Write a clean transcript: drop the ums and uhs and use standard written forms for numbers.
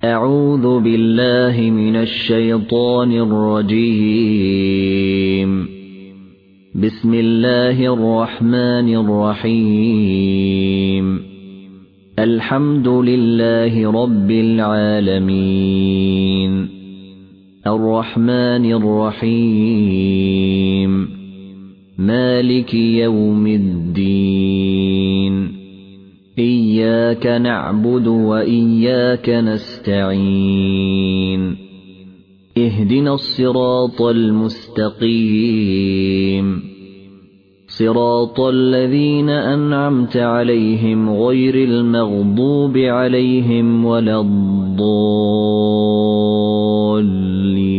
أعوذ بالله من الشيطان الرجيم. بسم الله الرحمن الرحيم. الحمد لله رب العالمين الرحمن الرحيم مالك يوم الدين إياك نعبد وإياك نستعين اهدنا الصراط المستقيم صراط الذين أنعمت عليهم غير المغضوب عليهم ولا الضالين